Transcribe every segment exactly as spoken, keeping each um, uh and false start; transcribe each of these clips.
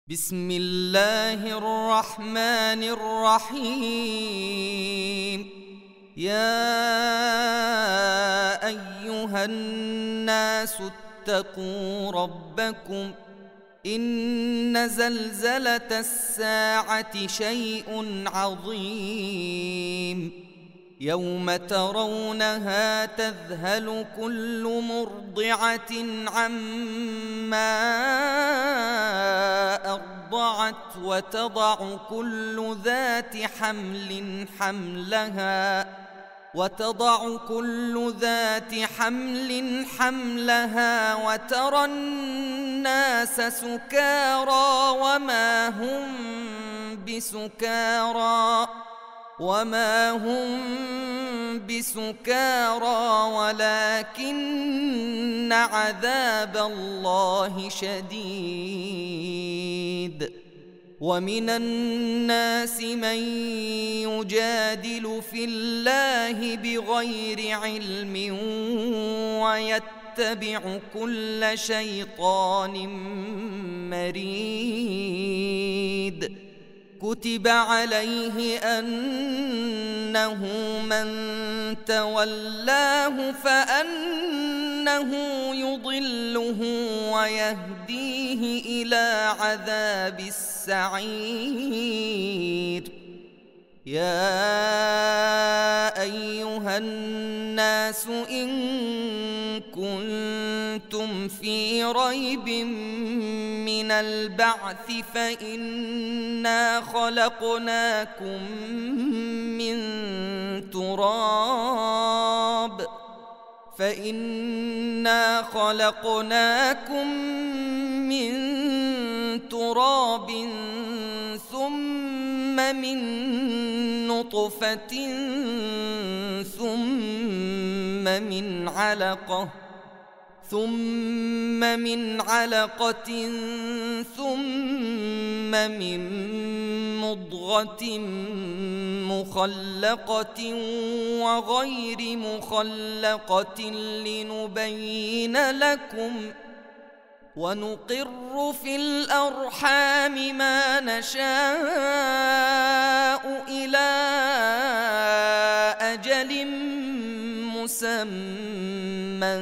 بسم الله الرحمن الرحيم. يا أيها الناس اتقوا ربكم إن زلزلة الساعة شيء عظيم يوم ترونها تذهل كل مرضعة عما أرضعت وتضع كل ذات حمل حملها وتضع كل ذات حمل حملها وترى الناس سكارى وما هم بسكارى وما هم بسكارى ولكن عذاب الله شديد. ومن الناس من يجادل في الله بغير علم ويتبع كل شيطان مريد. كتب عليه أنه من تولاه فأنه يضله ويهديه إلى عذاب السعير. يا أيها الناس إن كنتم في ريب من البعث فإنا خلقناكم من تراب فإنا خلقناكم من تراب ثم من نطفة ثم من علقة ثم من علقة ثم من مضغة مخلقة وغير مخلقة لنبين لكم ونقر في الأرحام ما نشاء إلى أجل مسمى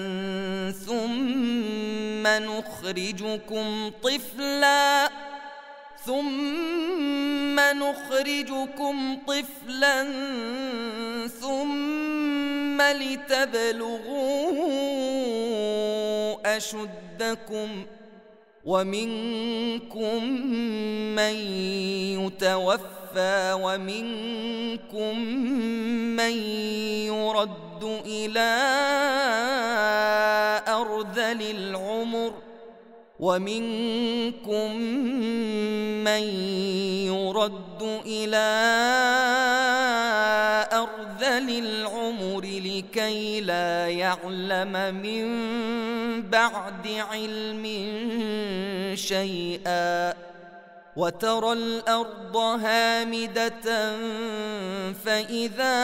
ثم نخرجكم طفلا ثم نخرجكم طفلا ثم لتبلغوا أشدكم ومنكم من يتوفى ومنكم من يرد إلى أرذل العمر ومنكم من يرد إلى أرذل العمر لكي لا يعلم من بعد علم شيئا. وترى الأرض هامدة فإذا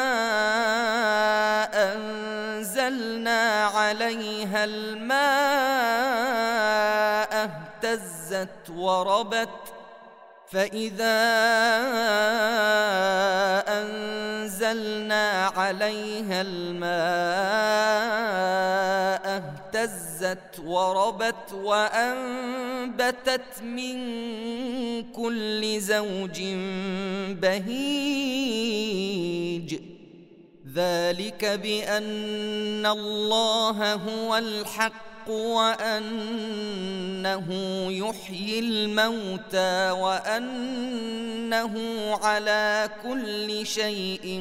أنزلنا عليها الماء اهتزت وربت فإذا أنزلنا عليها الماء اهتزت وربت وأنبتت من كل زوج بهيج. ذلك بأن الله هو الحق وأنه يحيي الموتى وأنه على كل شيء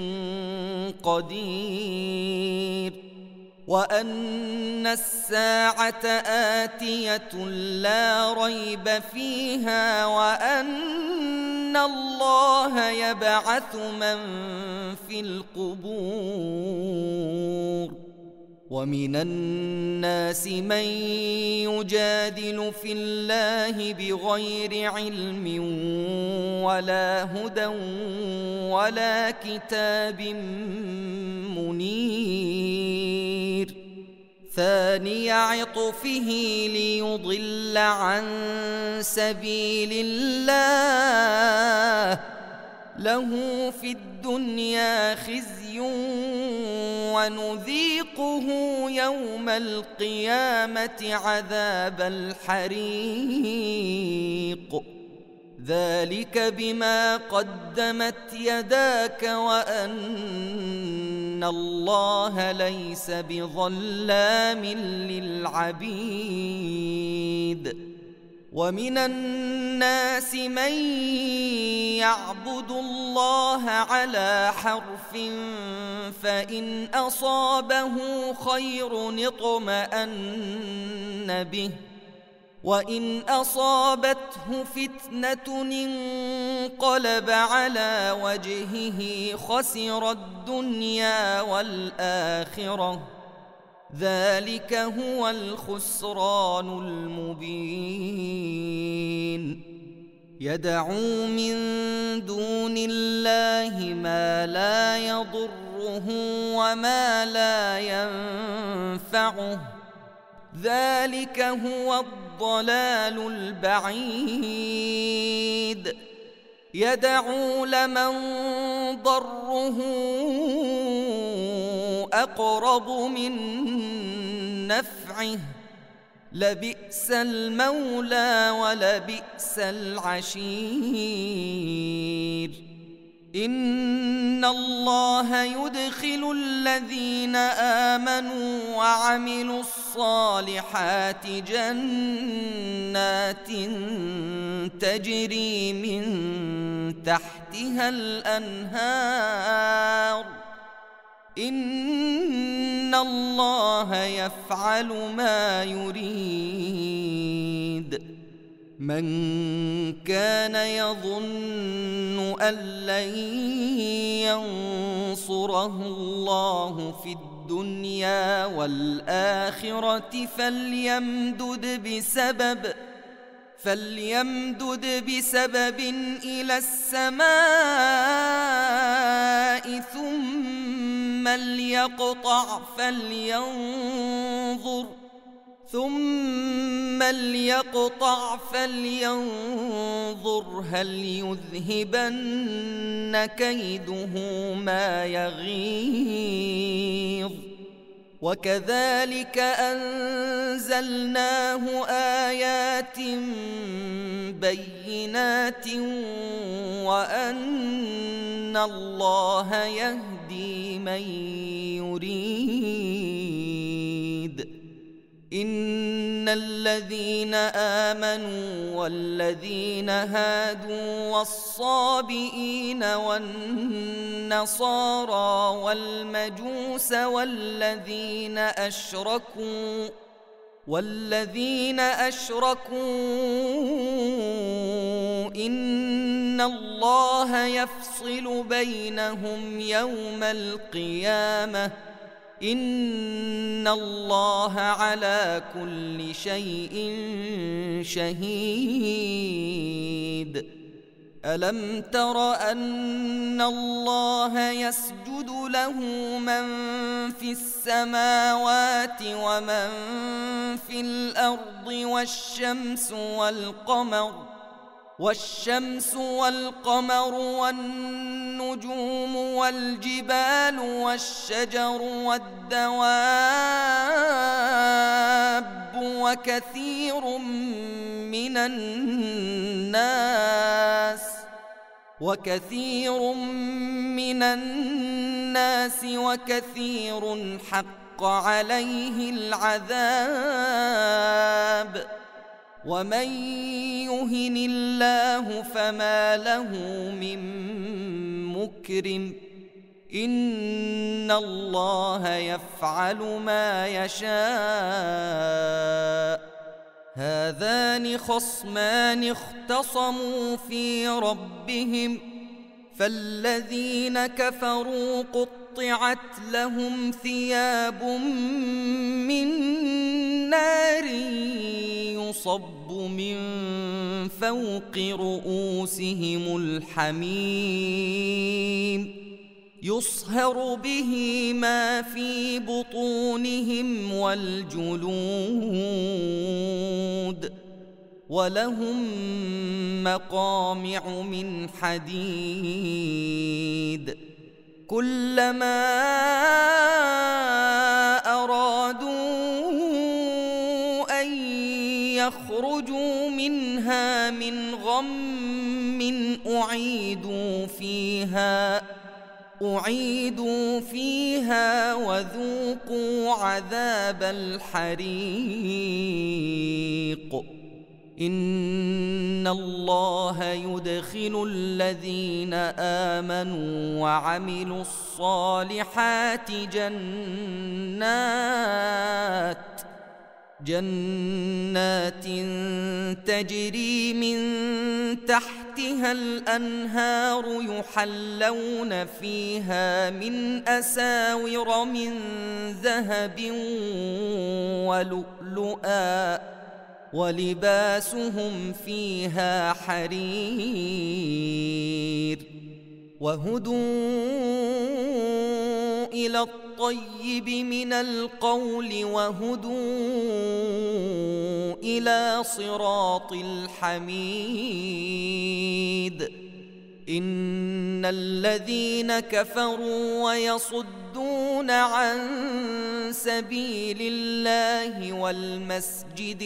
قدير وأن الساعة آتية لا ريب فيها وأن الله يبعث من في القبور. ومن الناس من يجادل في الله بغير علم ولا هدى ولا كتاب منير ثاني عطفه ليضل عن سبيل الله له في الدنيا خزي ونذيقه يوم القيامة عذاب الحريق ذلك بما قدمت يداك وأن الله ليس بظلام للعبيد ومن الناس من يعبد الله على حرف فإن أصابه خير اطمأن به وإن أصابته فتنة انقلب على وجهه خسر الدنيا والآخرة ذلك هو الخسران المبين يدعو من دون الله ما لا يضره وما لا ينفعه ذلك هو الضلال البعيد يدعو لمن ضره أقرب من نفعه لبئس المولى ولبئس العشير إن الله يدخل الذين آمنوا وعملوا الصالحات جنات تجري من تحتها الأنهار إن الله يفعل ما يريد من كان يظن أن لن ينصره الله في الدنيا والآخرة فليمدد بسبب فليمدد بسبب إلى السماء ثم ليقطع فلينظر ثم ليقطع فلينظر هل يذهبن كيده ما يغيظ وكذلك أنزلناه آيات بينات وأن الله يهدي من يريد إن الذين آمنوا والذين هادوا والصابئين والنصارى والمجوس والذين أشركوا والذين أشركوا إن الله يفصل بينهم يوم القيامة إن الله على كل شيء شهيد ألم تر أن الله يسجد له من في السماوات ومن في الأرض والشمس والقمر والشمس والقمر والنجوم والجبال والشجر والدواب وكثير من الناس وكثير من الناس وكثير حق عليه العذاب ومن يهن الله فما له من مكرم إن الله يفعل ما يشاء هذان خصمان اختصموا في ربهم فالذين كفروا قطعت لهم ثياب من نار يصب من فوق رؤوسهم الحميم يصهر به ما في بطونهم والجلود ولهم مقامع من حديد كلما أرادوا أن يخرجوا منها من غم أعيدوا فيها أعيدوا فيها وذوقوا عذاب الحريق إن الله يدخل الذين آمنوا وعملوا الصالحات جنات جنات تجري من تحتها الأنهار يحلون فيها من أساور من ذهب ولؤلؤا ولباسهم فيها حرير وهدوا إلى الطيب من القول وهدوا إلى صراط الحميد إن الذين كفروا ويصدون عن سبيل الله والمسجد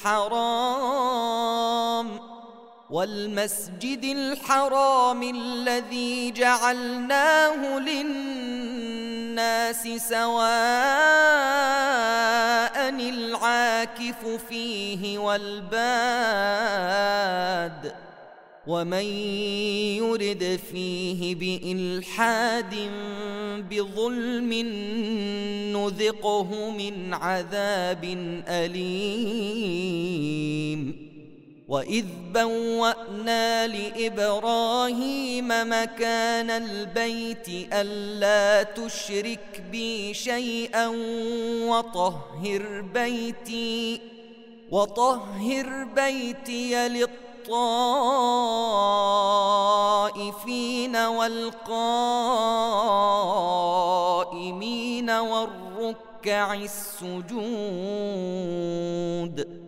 الحرام والمسجد الحرام الذي جعلناه للناس سواء العاكف فيه والباد ومن يرد فيه بإلحاد بظلم نذقه من عذاب أليم وإذ بوأنا لإبراهيم مكان البيت ألا تشرك بي شيئا وطهر بيتي وطهر بيتي للطائفين والقائمين والركع السجود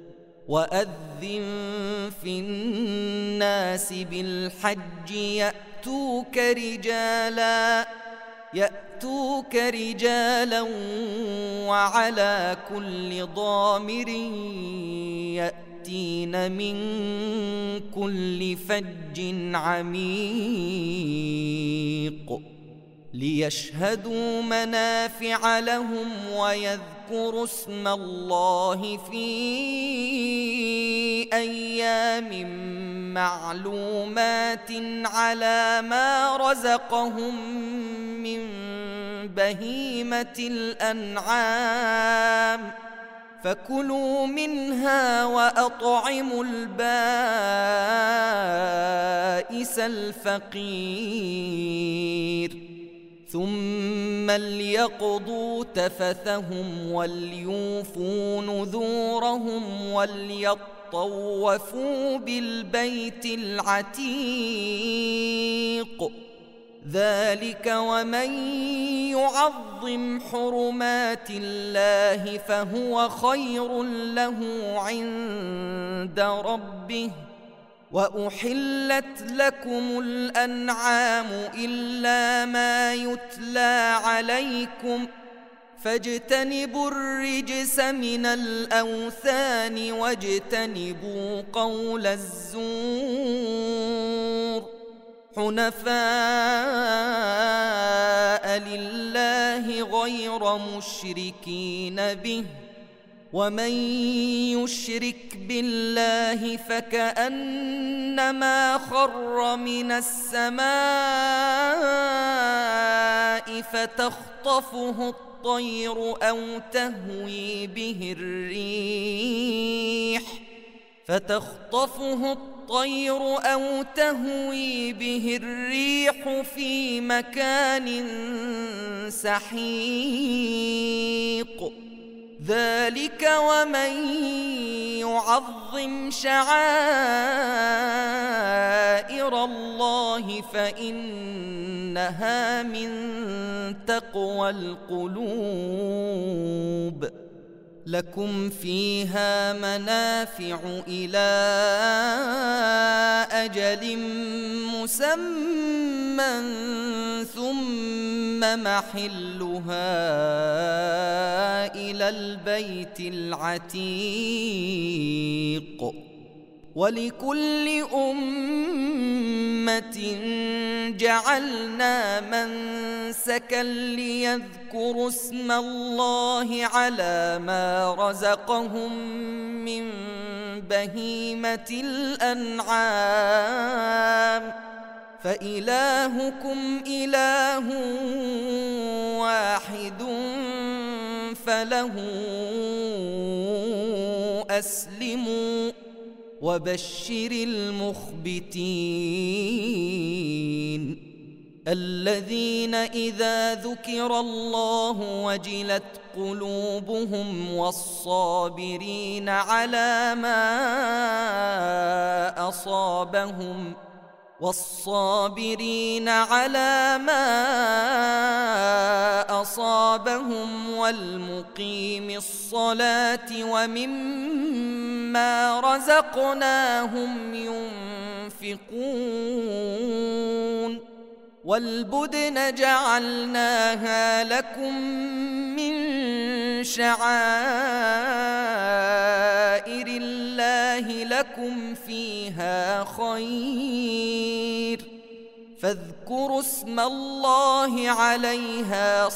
وأذن في الناس بالحج يأتوك رجالا يأتوك رجالا وعلى كل ضامر يأتين من كل فج عميق ليشهدوا منافع لهم ويذكروا اسم الله في أيام معلومات على ما رزقهم من بهيمة الأنعام فكلوا منها وأطعموا البائس الفقير ثم ليقضوا تفثهم وليوفوا نذورهم وليطوفوا بالبيت العتيق ذلك ومن يعظم حرمات الله فهو خير له عند ربه وأحلت لكم الأنعام إلا ما يتلى عليكم فاجتنبوا الرجس من الأوثان واجتنبوا قول الزور حنفاء لله غير مشركين به ومن يشرك بالله فكأنما خر من السماء فتخطفه الطير أو تهوي به الريح فتخطفه الطير أو تهوي به الريح في مكان سحيق ذلك ومن يعظم شعائر الله فإن إنها من تقوى القلوب. لكم فيها منافع إلى أجل مسمى ثم محلها إلى البيت العتيق. ولكل أمة جعلنا منسكا ليذكروا اسم الله على ما رزقهم من بهيمة الأنعام، فإلهكم إله واحد فله أسلموا وبشر المخبتين الذين إذا ذكر الله وجلت قلوبهم والصابرين على ما أصابهم والصابرين على ما أصابهم والمقيم الصلاة ومما رزقناهم ينفقون. والبدن جعلناها لكم من شعائر الله لكم فيها خير، فاذكروا اسم الله عليها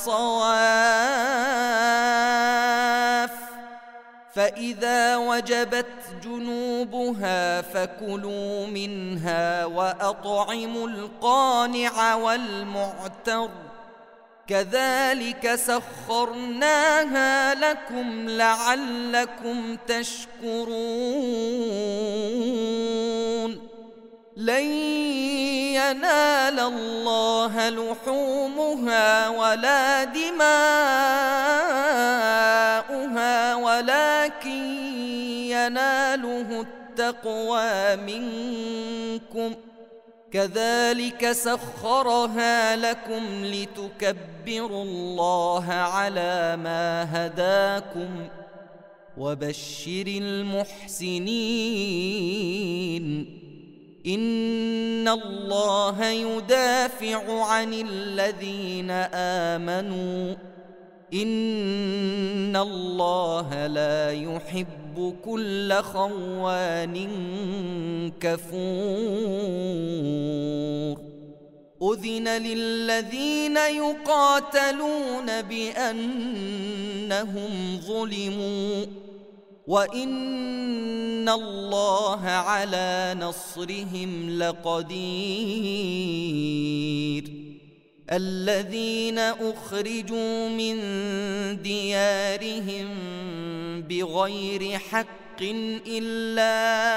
صواف، فإذا وجبت جنوبها فكلوا منها وأطعموا القانع والمعتر، كذلك سخرناها لكم لعلكم تشكرون. لن ينال الله لحومها ولا دماؤها ولكن يناله التقوى منكم، كذلك سخرها لكم لتكبروا الله على ما هداكم وبشر المحسنين. إن الله يدافع عن الذين آمنوا، إن الله لا يحب كل خوان كفور. أذن للذين يقاتلون بأنهم ظلموا وإن الله على نصرهم لقدير. الذين أخرجوا من ديارهم بغير حق إلا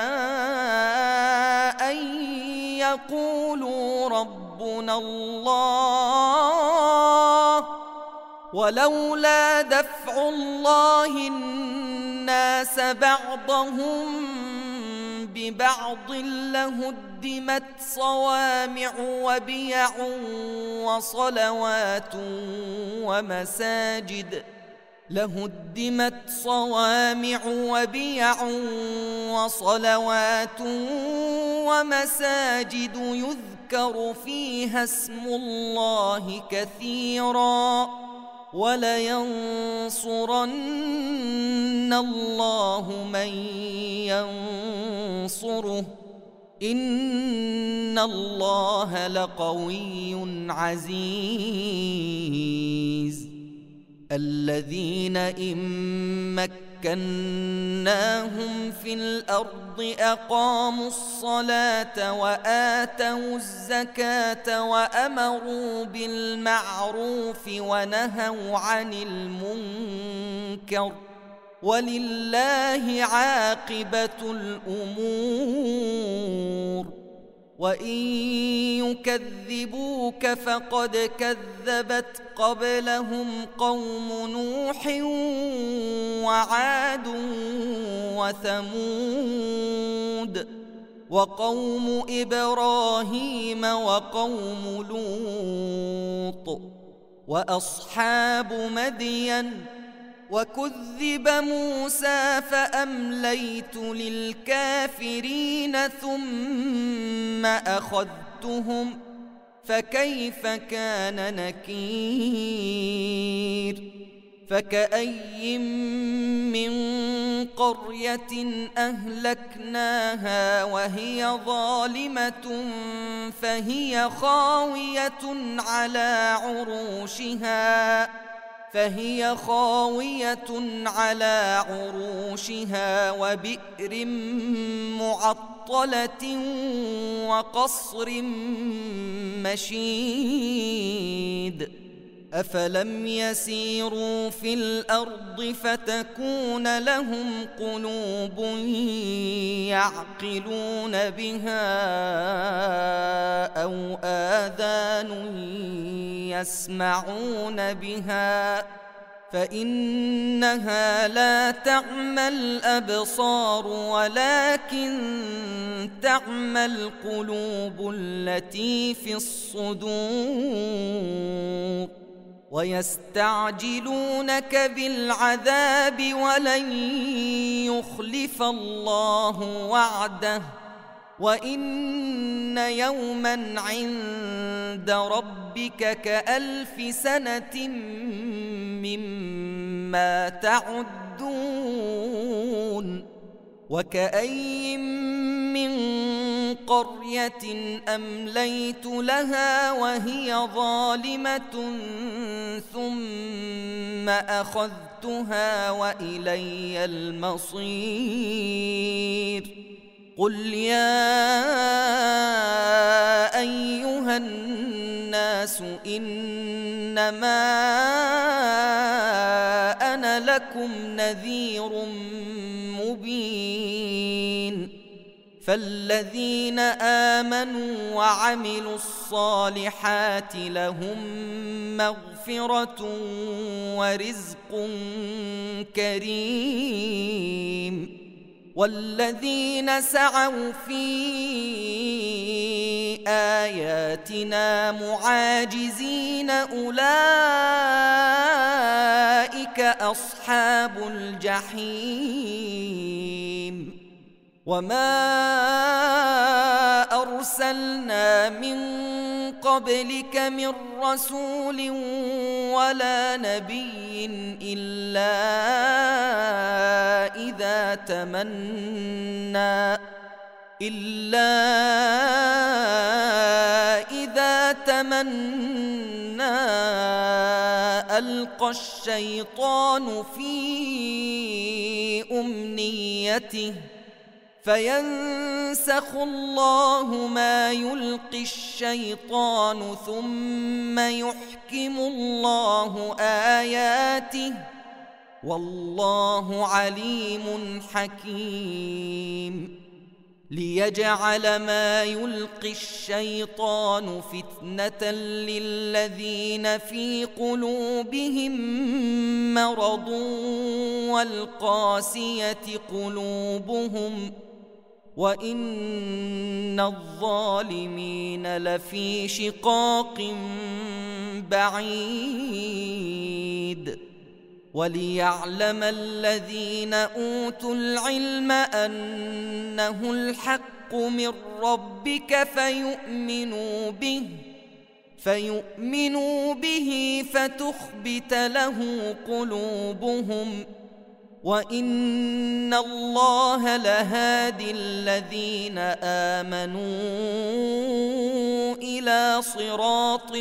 أن يقولوا ربنا الله، ولولا دفع الله الناس بعضهم ببعض لهدمت صوامع وبيع وصلوات ومساجد لهدمت صوامع وبيع وصلوات ومساجد يذكر فيها اسم الله كثيرا ولينصرن الله من ينصره إن الله لقوي عزيز. الذين إن مكناهم في الأرض أقاموا الصلاة وآتوا الزكاة وأمروا بالمعروف ونهوا عن المنكر ولله عاقبة الأمور. وإن يكذبوك فقد كذبت قبلهم قوم نوح وعاد وثمود وقوم إبراهيم وقوم لوط وأصحاب مدين وكذب موسى فأمليت للكافرين ثم أخذتهم فكيف كان نكير فكأي من قرية أهلكناها وهي ظالمة فهي خاوية على عروشها فهي خاوية على عروشها وبئر معطلة وقصر مشيد أفلم يسيروا في الأرض فتكون لهم قلوب يعقلون بها أو آذان يسمعون بها فإنها لا تعمى الأبصار ولكن تعمى القلوب التي في الصدور ويستعجلونك بالعذاب ولن يخلف الله وعده وإن يوما عند ربك كألف سنة مما تعدون وكأي من قرية أمليت لها وهي ظالمة ثم أخذتها وإلي المصير قل يا أيها الناس إنما أنا لكم نذير مبين فالذين آمنوا وعملوا الصالحات لهم مغفرة ورزق كريم والذين سعوا في آياتنا معاجزين أولئك أصحاب الجحيم وما أرسلنا من قبلك من رسول ولا نبي إلا إذا تمنى إلا إذا تمنى ألقى الشيطان في أمنيته فينسخ الله ما يلقي الشيطان ثم يحكم الله آياته والله عليم حكيم ليجعل ما يلقي الشيطان فتنة للذين في قلوبهم مرض والقاسية قلوبهم وإن الظالمين لفي شقاق بعيد وليعلم الذين أوتوا العلم أنه الحق من ربك فيؤمنوا به فيؤمنوا به فتخبت له قلوبهم وإن الله لهادي الذين آمنوا إلى صراط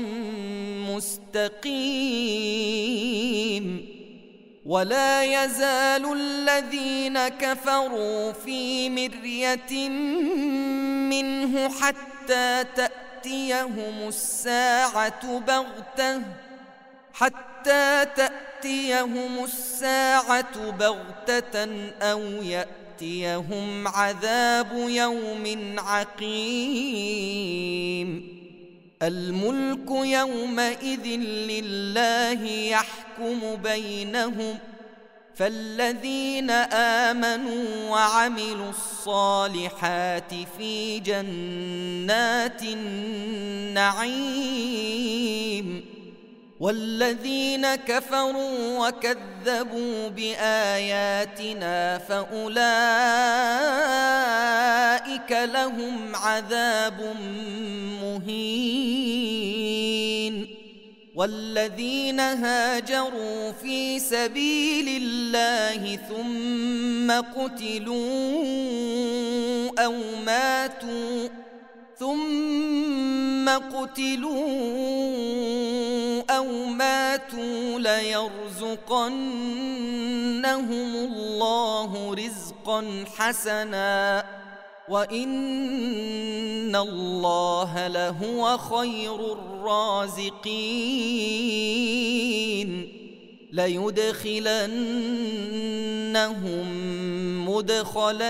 مستقيم ولا يزال الذين كفروا في مرية منه حتى تأتيهم الساعة بغتة حتى تأتيهم الساعة بغتة أو يأتيهم عذاب يوم عقيم الملك يومئذ لله يحكم بينهم فالذين آمنوا وعملوا الصالحات في جنات النعيم، والذين كفروا وكذبوا بآياتنا فأولئك لهم عذاب مهين. والذين هاجروا في سبيل الله ثم قتلوا أو ماتوا ثم قتلوا أو ماتوا ليرزقنهم الله رزقا حسنا وإن الله لهو خير الرازقين. ليدخلنهم مدخلا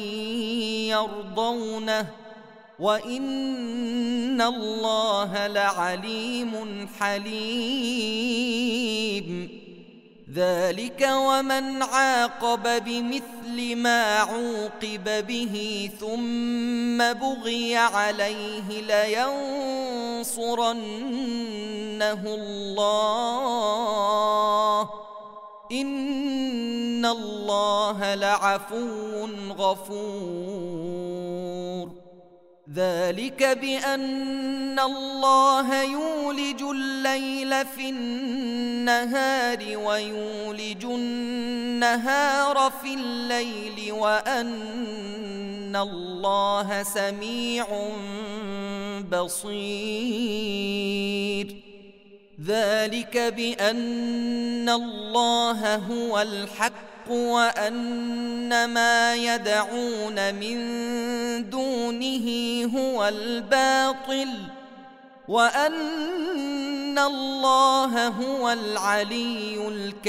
يرضونه وإن الله لعليم حليم. ذلك ومن عاقب بمثل ما عوقب به ثم بغي عليه لينصرنه الله إن الله لعفو غفور. ذلك بأن الله يولج الليل في النهار ويولج النهار في الليل وأن الله سميع بصير. ذلك بأن الله هو الحق وأن ما يدعون من دونه هو الباطل وأن الله هو العلي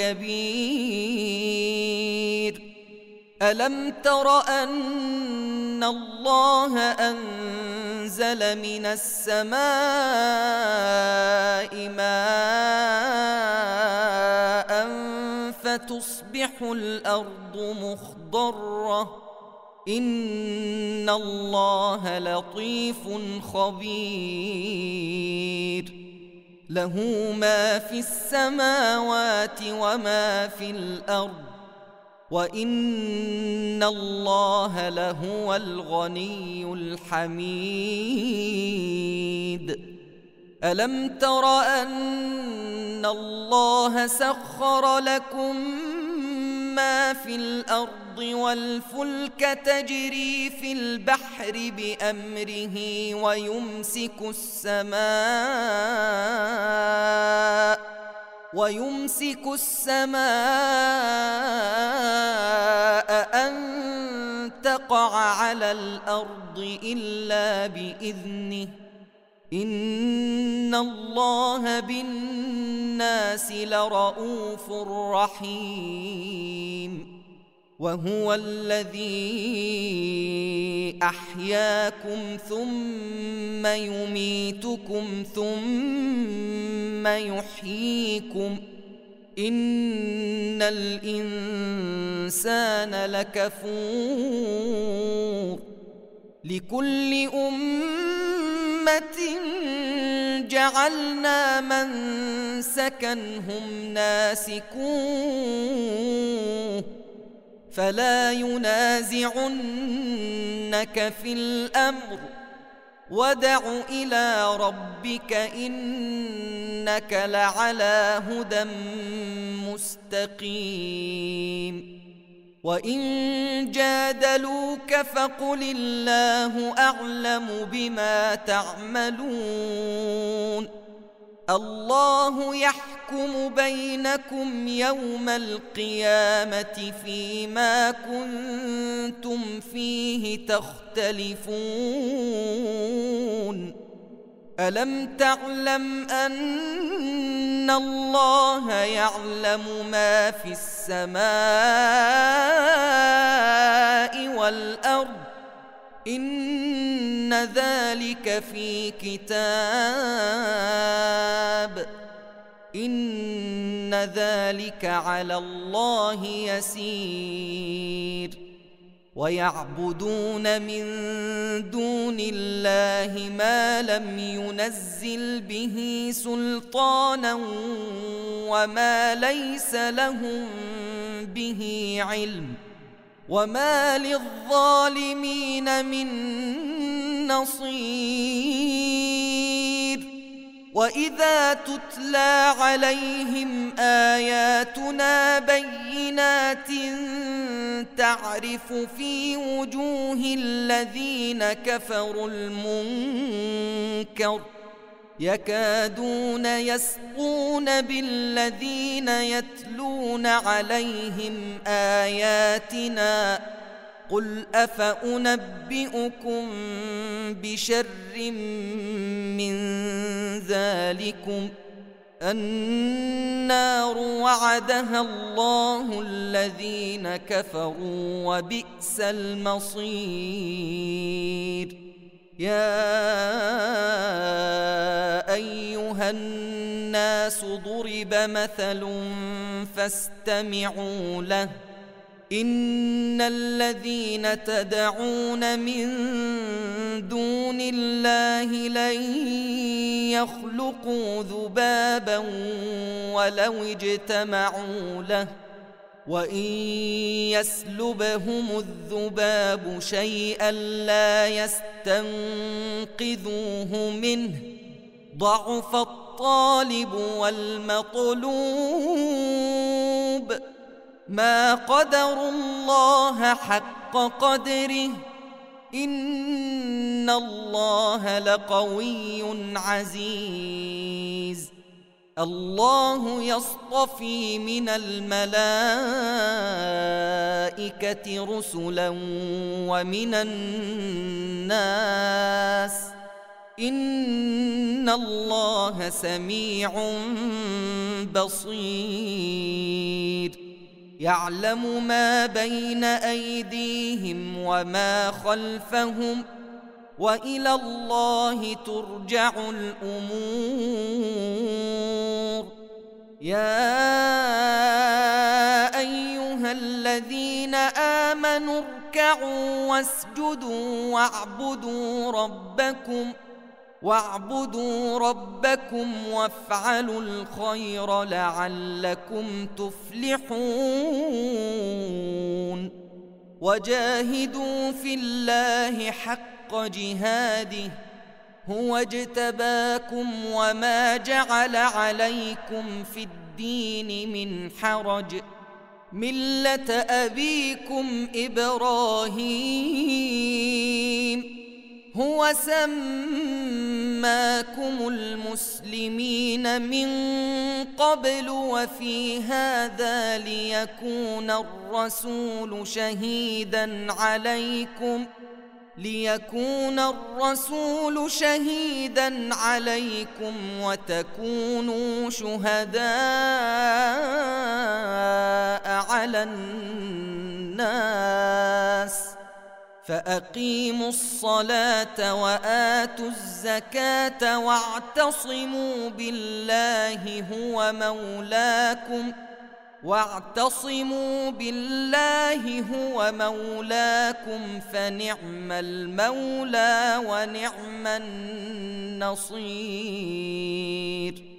الكبير. ألم تر أن الله أنزل من السماء ماء فتصبح الأرض مخضرة إن الله لطيف خبير. له ما في السماوات وما في الأرض وإن الله لهو الغني الحميد. ألم تر أن الله سخر لكم ما في الأرض والفلك تجري في البحر بأمره ويمسك السماء ويمسك السماء أن تقع على الأرض إلا بإذنه إن الله بالناس لرؤوف رحيم. وهو الذي أحياكم ثم يميتكم ثم يحييكم إن الإنسان لكفور. لكل أمة جعلنا منسكا هم ناسكوه فلا ينازعنك في الأمر وادع إلى ربك إنك لعلى هدى مستقيم. وإن جادلوك فقل الله أعلم بما تعملون الله يحكم بينكم يوم القيامة فيما كنتم فيه تختلفون. ألم تعلم أن الله يعلم ما في السماء والأرض إن ذلك في كتاب إن ذلك على الله يسير ويعبدون من دون الله ما لم ينزل به سلطانا وما ليس لهم به علم وما للظالمين من نصير وإذا تتلى عليهم آياتنا بينات تعرف في وجوه الذين كفروا المنكر يكادون يسقون بالذين يتلون عليهم آياتنا قل أفأنبئكم بشر من ذلكم النار وعدها الله الذين كفروا وبئس المصير يا أيها الناس ضرب مثل فاستمعوا له إن الذين تدعون من دون الله لن يخلقوا ذبابا ولو اجتمعوا له وإن يسلبهم الذباب شيئا لا يستنقذوه منه ضعف الطالب والمطلوب ما قدروا الله حق قدره إن الله لقوي عزيز الله يصطفي من الملائكة رسلا ومن الناس إن الله سميع بصير يعلم ما بين أيديهم وما خلفهم وإلى الله ترجع الأمور يا أيها الذين آمنوا اركعوا واسجدوا واعبدوا ربكم واعبدوا ربكم وافعلوا الخير لعلكم تفلحون وجاهدوا في الله حق جهاده هو اجتباكم وما جعل عليكم في الدين من حرج ملة أبيكم إبراهيم هو سماكم المسلمين من قبل وفي هذا ليكون الرسول شهيدا عليكم ليكون الرسول شهيدا عليكم وتكونوا شهداء على الناس فأقيموا الصلاة وآتوا الزكاة واعتصموا بالله هو مولاكم واعتصموا بالله هو مولاكم فنعم المولى ونعم النصير